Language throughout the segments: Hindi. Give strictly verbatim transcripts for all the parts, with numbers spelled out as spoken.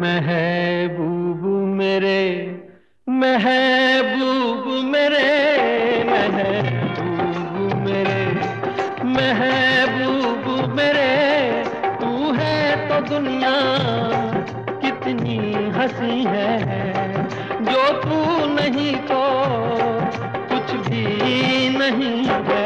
महबूब मेरे महबूब मेरे महबूब मेरे महबूब मेरे, तू है तो दुनिया कितनी हंसी है, जो तू नहीं तो कुछ भी नहीं है।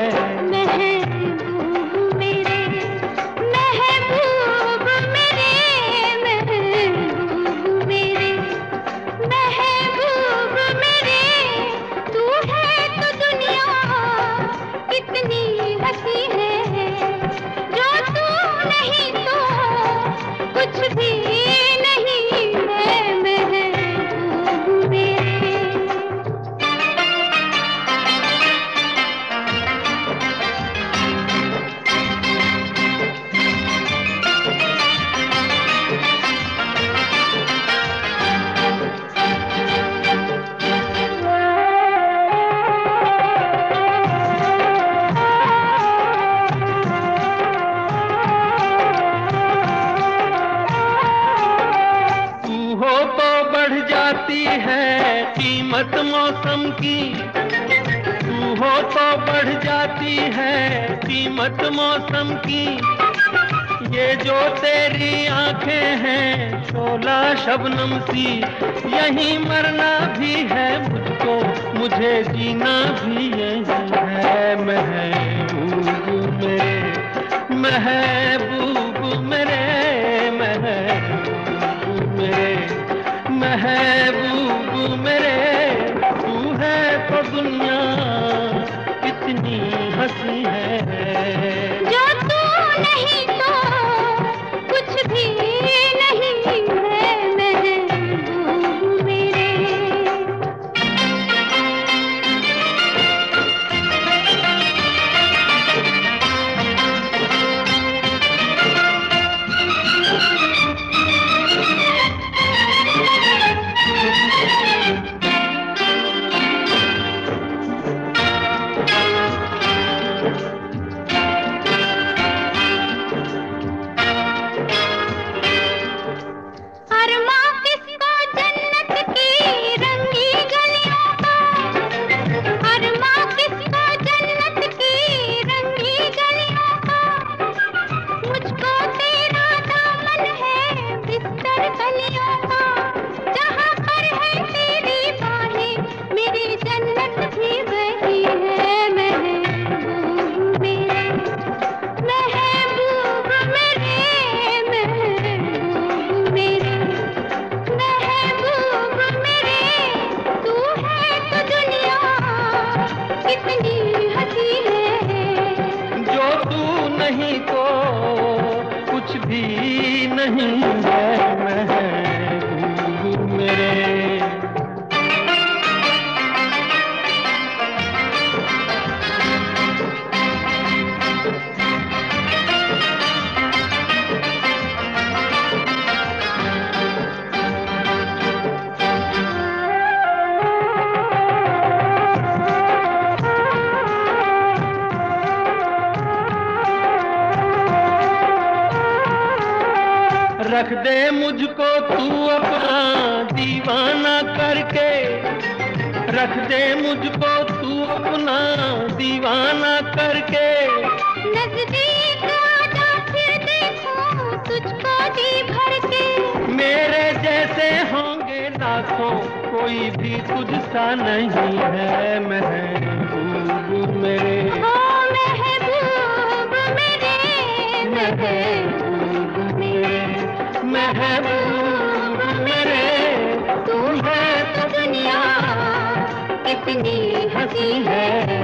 है कीमत मौसम की, तू हो तो बढ़ जाती है कीमत मौसम की। ये जो तेरी आंखें हैं शोला शबनम सी, यहीं मरना भी है मुझको, मुझे जीना भी यही है। महबूब मेरे महबूब मेरे महबूब मेरे महबूब मेरे, तू है तो दुनिया कितनी हंसी है, जो तू नहीं तो कुछ भी नहीं है। महबूब मेरे नहीं तो कुछ भी नहीं है। महबूब मेरे रख दे मुझको तू अपना दीवाना करके, रख दे मुझको तू अपना दीवाना करके। नजदीक आजा फिर देखूं तुझको जी भर के, मेरे जैसे होंगे लाखों कोई भी तुझसा नहीं है। महबूब मेरे ओ महबूब मेरे महबूब मेरे महबूब मेरे, तू है तो दुनिया कितनी हंसी है।